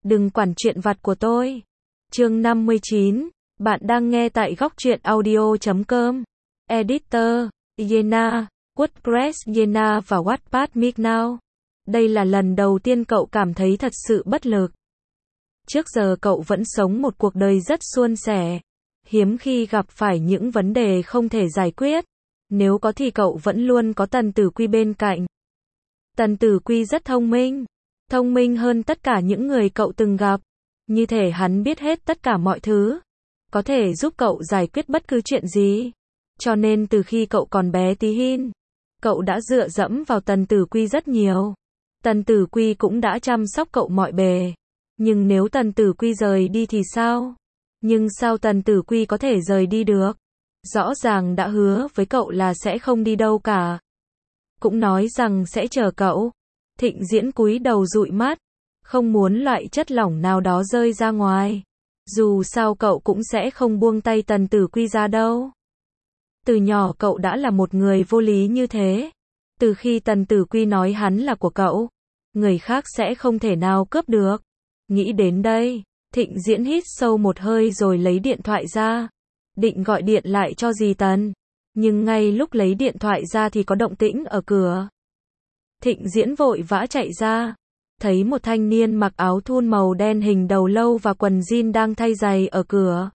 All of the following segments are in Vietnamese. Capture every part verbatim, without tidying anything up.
đừng quản chuyện vặt của tôi. Chương năm mươi chín, bạn đang nghe tại góc truyện audio chấm com. Editor, Yena, WordPress Yena và Wattpad Mic Now. Đây là lần đầu tiên cậu cảm thấy thật sự bất lực. Trước giờ cậu vẫn sống một cuộc đời rất suôn sẻ. Hiếm khi gặp phải những vấn đề không thể giải quyết. Nếu có thì cậu vẫn luôn có Tần Tử Quy bên cạnh. Tần Tử Quy rất thông minh. Thông minh hơn tất cả những người cậu từng gặp. Như thể hắn biết hết tất cả mọi thứ. Có thể giúp cậu giải quyết bất cứ chuyện gì. Cho nên từ khi cậu còn bé tí hin, cậu đã dựa dẫm vào Tần Tử Quy rất nhiều. Tần Tử Quy cũng đã chăm sóc cậu mọi bề. Nhưng nếu Tần Tử Quy rời đi thì sao? Nhưng sao Tần Tử Quy có thể rời đi được? Rõ ràng đã hứa với cậu là sẽ không đi đâu cả. Cũng nói rằng sẽ chờ cậu. Thịnh Diễn cúi đầu dụi mắt. Không muốn loại chất lỏng nào đó rơi ra ngoài. Dù sao cậu cũng sẽ không buông tay Tần Tử Quy ra đâu. Từ nhỏ cậu đã là một người vô lý như thế. Từ khi Tần Tử Quy nói hắn là của cậu, người khác sẽ không thể nào cướp được. Nghĩ đến đây, Thịnh Diễn hít sâu một hơi rồi lấy điện thoại ra. Định gọi điện lại cho dì Tần. Nhưng ngay lúc lấy điện thoại ra thì có động tĩnh ở cửa. Thịnh Diễn vội vã chạy ra. Thấy một thanh niên mặc áo thun màu đen hình đầu lâu và quần jean đang thay giày ở cửa.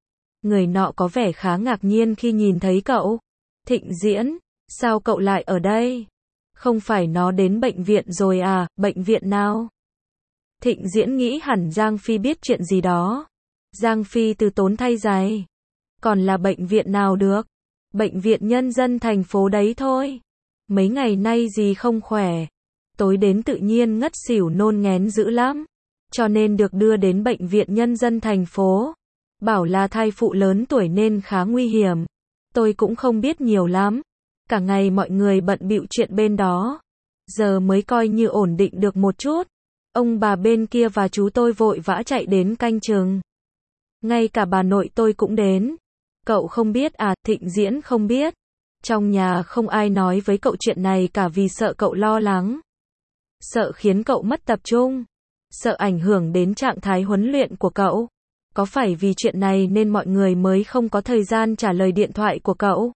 Người nọ có vẻ khá ngạc nhiên khi nhìn thấy cậu. Thịnh Diễn, sao cậu lại ở đây? Không phải nó đến bệnh viện rồi à, bệnh viện nào? Thịnh Diễn nghĩ hẳn Giang Phi biết chuyện gì đó. Giang Phi từ tốn thay giày. Còn là bệnh viện nào được? Bệnh viện nhân dân thành phố đấy thôi. Mấy ngày nay gì không khỏe. Tối đến tự nhiên ngất xỉu nôn nghén dữ lắm. Cho nên được đưa đến bệnh viện nhân dân thành phố. Bảo là thai phụ lớn tuổi nên khá nguy hiểm. Tôi cũng không biết nhiều lắm. Cả ngày mọi người bận bịu chuyện bên đó. Giờ mới coi như ổn định được một chút. Ông bà bên kia và chú tôi vội vã chạy đến canh chừng. Ngay cả bà nội tôi cũng đến. Cậu không biết à? Thịnh Diễn không biết. Trong nhà không ai nói với cậu chuyện này cả vì sợ cậu lo lắng. Sợ khiến cậu mất tập trung. Sợ ảnh hưởng đến trạng thái huấn luyện của cậu. Có phải vì chuyện này nên mọi người mới không có thời gian trả lời điện thoại của cậu?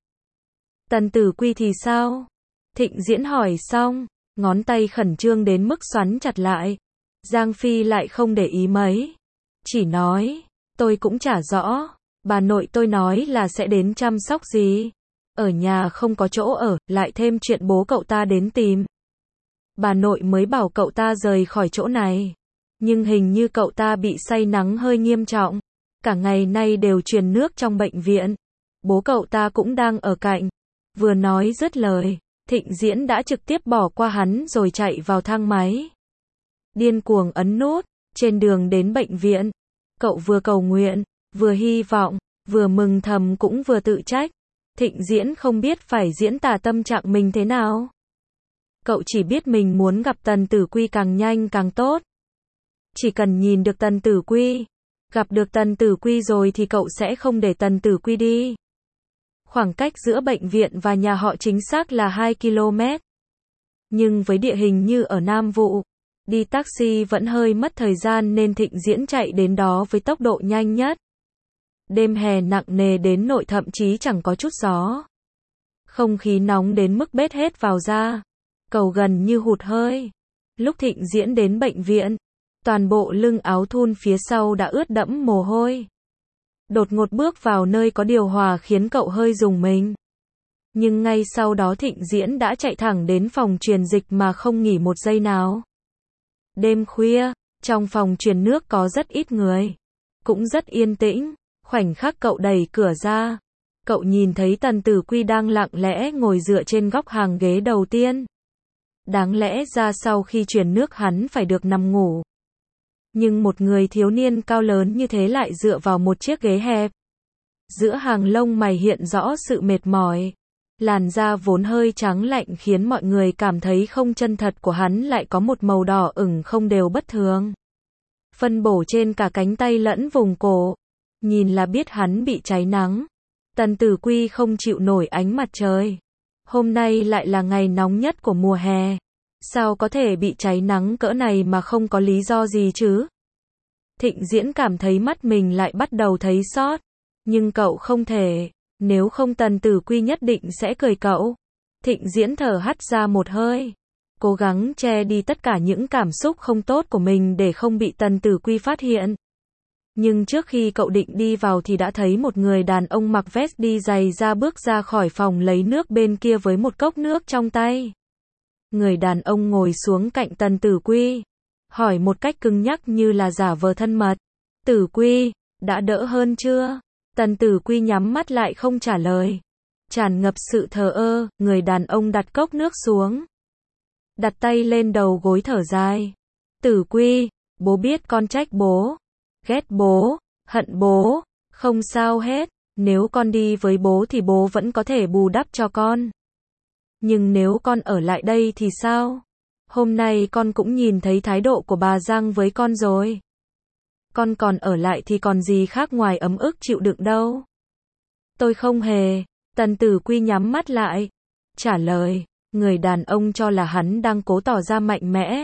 Tần Tử Quy thì sao? Thịnh Diễn hỏi xong, ngón tay khẩn trương đến mức xoắn chặt lại. Giang Phi lại không để ý mấy. Chỉ nói, tôi cũng chả rõ. Bà nội tôi nói là sẽ đến chăm sóc gì. Ở nhà không có chỗ ở, lại thêm chuyện bố cậu ta đến tìm. Bà nội mới bảo cậu ta rời khỏi chỗ này. Nhưng hình như cậu ta bị say nắng hơi nghiêm trọng. Cả ngày nay đều truyền nước trong bệnh viện. Bố cậu ta cũng đang ở cạnh. Vừa nói dứt lời, Thịnh Diễn đã trực tiếp bỏ qua hắn rồi chạy vào thang máy. Điên cuồng ấn nút. Trên đường đến bệnh viện, cậu vừa cầu nguyện, vừa hy vọng, vừa mừng thầm cũng vừa tự trách. Thịnh Diễn không biết phải diễn tả tâm trạng mình thế nào. Cậu chỉ biết mình muốn gặp Tần Tử Quy càng nhanh càng tốt. Chỉ cần nhìn được Tần Tử Quy, gặp được Tần Tử Quy rồi thì cậu sẽ không để Tần Tử Quy đi. Khoảng cách giữa bệnh viện và nhà họ chính xác là hai ki lô mét. Nhưng với địa hình như ở Nam Vụ, đi taxi vẫn hơi mất thời gian nên Thịnh Diễn chạy đến đó với tốc độ nhanh nhất. Đêm hè nặng nề đến nỗi thậm chí chẳng có chút gió. Không khí nóng đến mức bết hết vào da. Cậu gần như hụt hơi. Lúc Thịnh Diễn đến bệnh viện, toàn bộ lưng áo thun phía sau đã ướt đẫm mồ hôi. Đột ngột bước vào nơi có điều hòa khiến cậu hơi rùng mình. Nhưng ngay sau đó Thịnh Diễn đã chạy thẳng đến phòng truyền dịch mà không nghỉ một giây nào. Đêm khuya, trong phòng truyền nước có rất ít người. Cũng rất yên tĩnh. Khoảnh khắc cậu đẩy cửa ra, cậu nhìn thấy Tần Tử Quy đang lặng lẽ ngồi dựa trên góc hàng ghế đầu tiên. Đáng lẽ ra sau khi truyền nước hắn phải được nằm ngủ. Nhưng một người thiếu niên cao lớn như thế lại dựa vào một chiếc ghế hẹp. Giữa hàng lông mày hiện rõ sự mệt mỏi. Làn da vốn hơi trắng lạnh khiến mọi người cảm thấy không chân thật của hắn lại có một màu đỏ ửng không đều bất thường. Phân bổ trên cả cánh tay lẫn vùng cổ. Nhìn là biết hắn bị cháy nắng. Tần Tử Quy không chịu nổi ánh mặt trời. Hôm nay lại là ngày nóng nhất của mùa hè. Sao có thể bị cháy nắng cỡ này mà không có lý do gì chứ? Thịnh Diễn cảm thấy mắt mình lại bắt đầu thấy sót. Nhưng cậu không thể. Nếu không Tần Tử Quy nhất định sẽ cười cậu. Thịnh Diễn thở hắt ra một hơi. Cố gắng che đi tất cả những cảm xúc không tốt của mình để không bị Tần Tử Quy phát hiện. Nhưng trước khi cậu định đi vào thì đã thấy một người đàn ông mặc vest đi giày ra bước ra khỏi phòng lấy nước bên kia với một cốc nước trong tay. Người đàn ông ngồi xuống cạnh Tần Tử Quy, hỏi một cách cứng nhắc như là giả vờ thân mật. Tử Quy, đã đỡ hơn chưa? Tần Tử Quy nhắm mắt lại không trả lời. Tràn ngập sự thờ ơ, người đàn ông đặt cốc nước xuống. Đặt tay lên đầu gối thở dài. Tử Quy, bố biết con trách bố. Ghét bố, hận bố, không sao hết. Nếu con đi với bố thì bố vẫn có thể bù đắp cho con. Nhưng nếu con ở lại đây thì sao? Hôm nay con cũng nhìn thấy thái độ của bà Giang với con rồi. Con còn ở lại thì còn gì khác ngoài ấm ức chịu đựng đâu. Tôi không hề. Tần Tử Quy nhắm mắt lại. Trả lời, người đàn ông cho là hắn đang cố tỏ ra mạnh mẽ.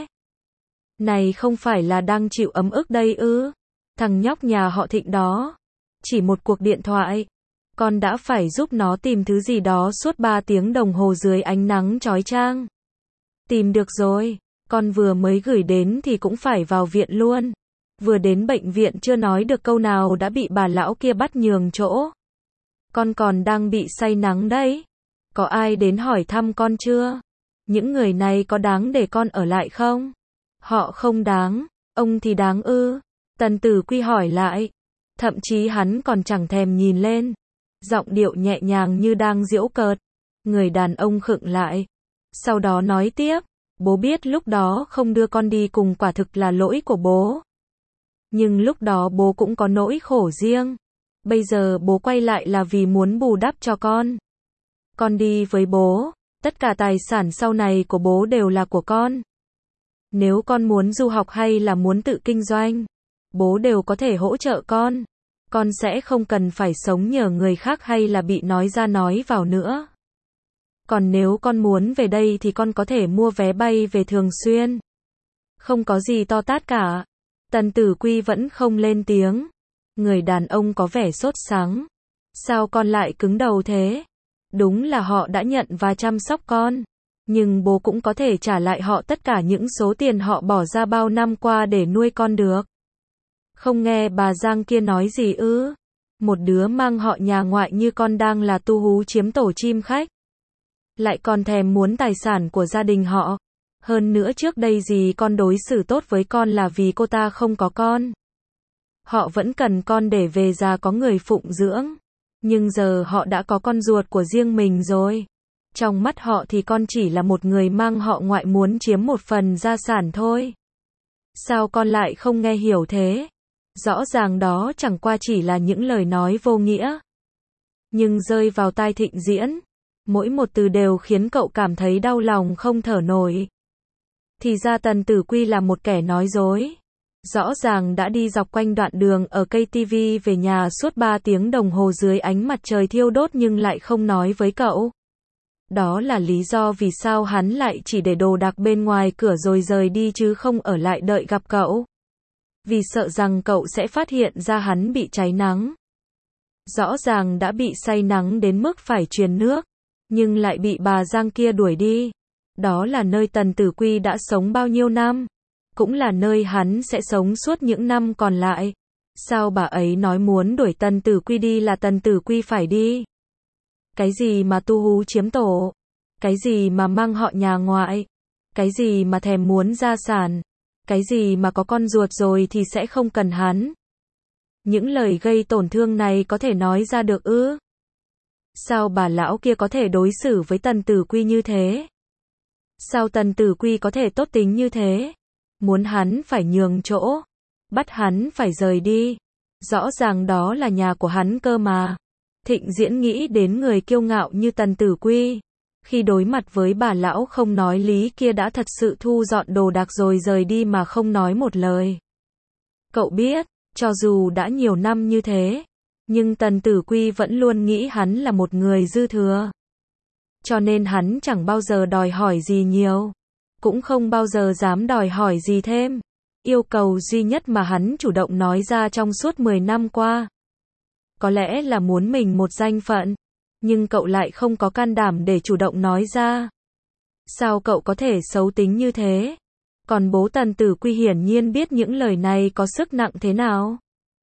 Này không phải là đang chịu ấm ức đây ư? Thằng nhóc nhà họ Thịnh đó. Chỉ một cuộc điện thoại. Con đã phải giúp nó tìm thứ gì đó suốt ba tiếng đồng hồ dưới ánh nắng chói chang. Tìm được rồi. Con vừa mới gửi đến thì cũng phải vào viện luôn. Vừa đến bệnh viện chưa nói được câu nào đã bị bà lão kia bắt nhường chỗ. Con còn đang bị say nắng đấy. Có ai đến hỏi thăm con chưa? Những người này có đáng để con ở lại không? Họ không đáng. Ông thì đáng ư? Tần Tử Quy hỏi lại. Thậm chí hắn còn chẳng thèm nhìn lên. Giọng điệu nhẹ nhàng như đang giễu cợt. Người đàn ông khựng lại. Sau đó nói tiếp. Bố biết lúc đó không đưa con đi cùng quả thực là lỗi của bố. Nhưng lúc đó bố cũng có nỗi khổ riêng. Bây giờ bố quay lại là vì muốn bù đắp cho con. Con đi với bố. Tất cả tài sản sau này của bố đều là của con. Nếu con muốn du học hay là muốn tự kinh doanh, bố đều có thể hỗ trợ con. Con sẽ không cần phải sống nhờ người khác hay là bị nói ra nói vào nữa. Còn nếu con muốn về đây thì con có thể mua vé bay về thường xuyên. Không có gì to tát cả. Tần Tử Quy vẫn không lên tiếng. Người đàn ông có vẻ sốt sắng. Sao con lại cứng đầu thế? Đúng là họ đã nhận và chăm sóc con. Nhưng bố cũng có thể trả lại họ tất cả những số tiền họ bỏ ra bao năm qua để nuôi con được. Không nghe bà Giang kia nói gì ư? Một đứa mang họ nhà ngoại như con đang là tu hú chiếm tổ chim khách. Lại còn thèm muốn tài sản của gia đình họ. Hơn nữa trước đây gì con đối xử tốt với con là vì cô ta không có con. Họ vẫn cần con để về già có người phụng dưỡng. Nhưng giờ họ đã có con ruột của riêng mình rồi. Trong mắt họ thì con chỉ là một người mang họ ngoại muốn chiếm một phần gia sản thôi. Sao con lại không nghe hiểu thế? Rõ ràng đó chẳng qua chỉ là những lời nói vô nghĩa. Nhưng rơi vào tai Thịnh Diễn, mỗi một từ đều khiến cậu cảm thấy đau lòng không thở nổi. Thì ra Tần Tử Quy là một kẻ nói dối. Rõ ràng đã đi dọc quanh đoạn đường ở cây ti vi về nhà suốt ba tiếng đồng hồ dưới ánh mặt trời thiêu đốt nhưng lại không nói với cậu. Đó là lý do vì sao hắn lại chỉ để đồ đạc bên ngoài cửa rồi rời đi chứ không ở lại đợi gặp cậu. Vì sợ rằng cậu sẽ phát hiện ra hắn bị cháy nắng. Rõ ràng đã bị say nắng đến mức phải truyền nước, nhưng lại bị bà Giang kia đuổi đi. Đó là nơi Tần Tử Quy đã sống bao nhiêu năm. Cũng là nơi hắn sẽ sống suốt những năm còn lại. Sao bà ấy nói muốn đuổi Tần Tử Quy đi là Tần Tử Quy phải đi? Cái gì mà tu hú chiếm tổ? Cái gì mà mang họ nhà ngoại? Cái gì mà thèm muốn gia sản? Cái gì mà có con ruột rồi thì sẽ không cần hắn? Những lời gây tổn thương này có thể nói ra được ư? Sao bà lão kia có thể đối xử với Tần Tử Quy như thế? Sao Tần Tử Quy có thể tốt tính như thế? Muốn hắn phải nhường chỗ, bắt hắn phải rời đi. Rõ ràng đó là nhà của hắn cơ mà. Thịnh Diễn nghĩ đến người kiêu ngạo như Tần Tử Quy. Khi đối mặt với bà lão không nói lý kia đã thật sự thu dọn đồ đạc rồi rời đi mà không nói một lời. Cậu biết, cho dù đã nhiều năm như thế, nhưng Tần Tử Quy vẫn luôn nghĩ hắn là một người dư thừa. Cho nên hắn chẳng bao giờ đòi hỏi gì nhiều. Cũng không bao giờ dám đòi hỏi gì thêm. Yêu cầu duy nhất mà hắn chủ động nói ra trong suốt mười năm qua. Có lẽ là muốn mình một danh phận, nhưng cậu lại không có can đảm để chủ động nói ra. Sao cậu có thể xấu tính như thế? Còn bố Tần Tử Quy hiển nhiên biết những lời này có sức nặng thế nào.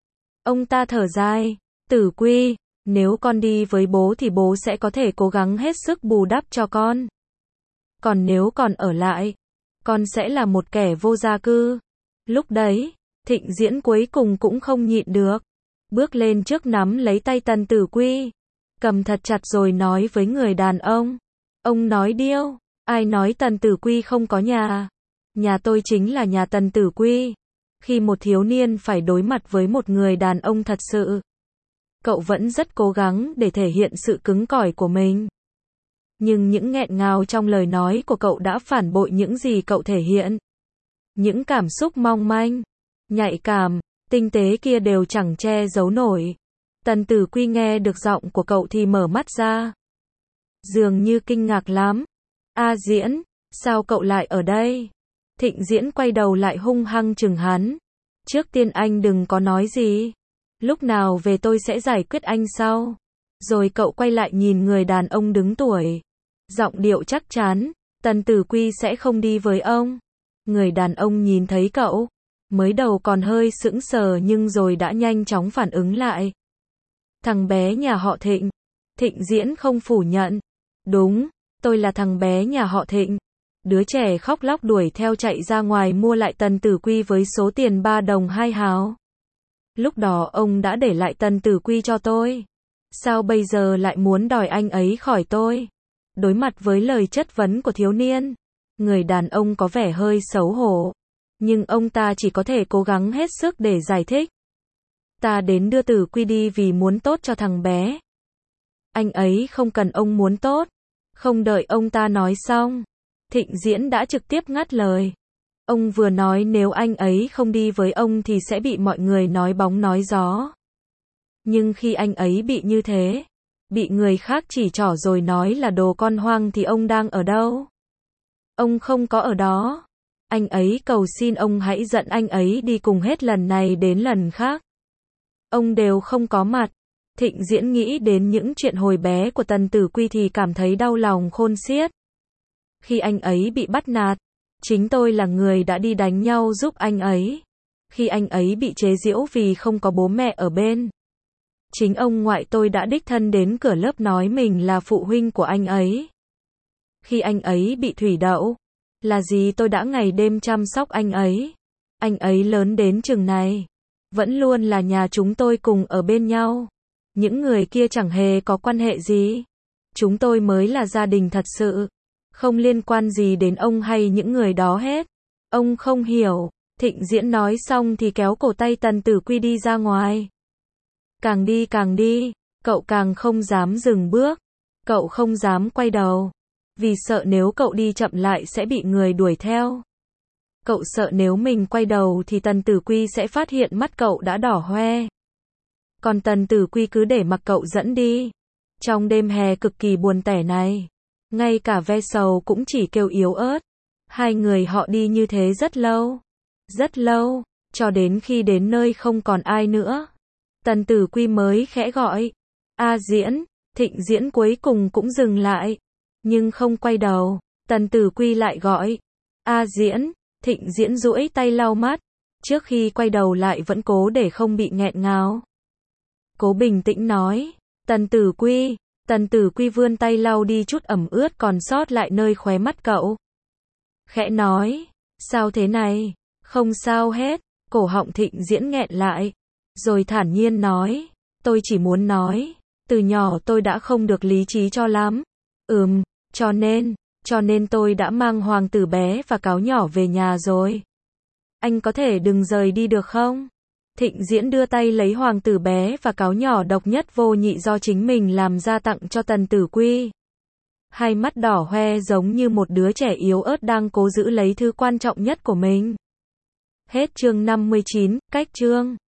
Ông ta thở dài, Tử Quy, nếu con đi với bố thì bố sẽ có thể cố gắng hết sức bù đắp cho con. Còn nếu còn ở lại, con sẽ là một kẻ vô gia cư. Lúc đấy, Thịnh Diễn cuối cùng cũng không nhịn được. Bước lên trước nắm lấy tay Tần Tử Quy. Cầm thật chặt rồi nói với người đàn ông. Ông nói điêu, ai nói Tần Tử Quy không có nhà? Nhà tôi chính là nhà Tần Tử Quy. Khi một thiếu niên phải đối mặt với một người đàn ông thật sự, cậu vẫn rất cố gắng để thể hiện sự cứng cỏi của mình. Nhưng những nghẹn ngào trong lời nói của cậu đã phản bội những gì cậu thể hiện. Những cảm xúc mong manh, nhạy cảm, tinh tế kia đều chẳng che giấu nổi. Tần Tử Quy nghe được giọng của cậu thì mở mắt ra. Dường như kinh ngạc lắm. A Diễn, sao cậu lại ở đây? Thịnh Diễn quay đầu lại hung hăng chừng hắn. Trước tiên anh đừng có nói gì. Lúc nào về tôi sẽ giải quyết anh sau. Rồi cậu quay lại nhìn người đàn ông đứng tuổi. Giọng điệu chắc chắn, Tần Tử Quy sẽ không đi với ông. Người đàn ông nhìn thấy cậu, mới đầu còn hơi sững sờ nhưng rồi đã nhanh chóng phản ứng lại. Thằng bé nhà họ Thịnh. Thịnh Diễn không phủ nhận. Đúng, tôi là thằng bé nhà họ Thịnh. Đứa trẻ khóc lóc đuổi theo chạy ra ngoài mua lại Tần Tử Quy với số tiền ba đồng hai hào. Lúc đó ông đã để lại Tần Tử Quy cho tôi. Sao bây giờ lại muốn đòi anh ấy khỏi tôi? Đối mặt với lời chất vấn của thiếu niên, người đàn ông có vẻ hơi xấu hổ. Nhưng ông ta chỉ có thể cố gắng hết sức để giải thích. Ta đến đưa Tử Quy đi vì muốn tốt cho thằng bé. Anh ấy không cần ông muốn tốt. Không đợi ông ta nói xong, Thịnh Diễn đã trực tiếp ngắt lời. Ông vừa nói nếu anh ấy không đi với ông thì sẽ bị mọi người nói bóng nói gió. Nhưng khi anh ấy bị như thế, bị người khác chỉ trỏ rồi nói là đồ con hoang thì ông đang ở đâu? Ông không có ở đó. Anh ấy cầu xin ông hãy dẫn anh ấy đi cùng hết lần này đến lần khác. Ông đều không có mặt. Thịnh Diễn nghĩ đến những chuyện hồi bé của Tần Tử Quy thì cảm thấy đau lòng khôn xiết. Khi anh ấy bị bắt nạt, chính tôi là người đã đi đánh nhau giúp anh ấy. Khi anh ấy bị chế giễu vì không có bố mẹ ở bên, chính ông ngoại tôi đã đích thân đến cửa lớp nói mình là phụ huynh của anh ấy. Khi anh ấy bị thủy đậu, là gì tôi đã ngày đêm chăm sóc anh ấy. Anh ấy lớn đến chừng này, vẫn luôn là nhà chúng tôi cùng ở bên nhau. Những người kia chẳng hề có quan hệ gì. Chúng tôi mới là gia đình thật sự. Không liên quan gì đến ông hay những người đó hết. Ông không hiểu. Thịnh Diễn nói xong thì kéo cổ tay Tần Tử Quy đi ra ngoài. Càng đi càng đi, cậu càng không dám dừng bước. Cậu không dám quay đầu. Vì sợ nếu cậu đi chậm lại sẽ bị người đuổi theo. Cậu sợ nếu mình quay đầu thì Tần Tử Quy sẽ phát hiện mắt cậu đã đỏ hoe. Còn Tần Tử Quy cứ để mặc cậu dẫn đi. Trong đêm hè cực kỳ buồn tẻ này, ngay cả ve sầu cũng chỉ kêu yếu ớt. Hai người họ đi như thế rất lâu. Rất lâu, cho đến khi đến nơi không còn ai nữa. Tần Tử Quy mới khẽ gọi. A Diễn, Thịnh Diễn cuối cùng cũng dừng lại. Nhưng không quay đầu. Tần Tử Quy lại gọi. A Diễn, Thịnh Diễn duỗi tay lau mắt. Trước khi quay đầu lại vẫn cố để không bị nghẹn ngào. Cố bình tĩnh nói. Tần Tử Quy. Tần Tử Quy vươn tay lau đi chút ẩm ướt còn sót lại nơi khóe mắt cậu. Khẽ nói. Sao thế này? Không sao hết. Cổ họng Thịnh Diễn nghẹn lại. Rồi thản nhiên nói. Tôi chỉ muốn nói. Từ nhỏ tôi đã không được lý trí cho lắm. Ừm, cho nên, cho nên tôi đã mang hoàng tử bé và cáo nhỏ về nhà rồi. Anh có thể đừng rời đi được không? Thịnh Diễn đưa tay lấy hoàng tử bé và cáo nhỏ độc nhất vô nhị do chính mình làm ra tặng cho Tần Tử Quy. Hai mắt đỏ hoe giống như một đứa trẻ yếu ớt đang cố giữ lấy thứ quan trọng nhất của mình. Hết chương năm mươi chín, cách chương.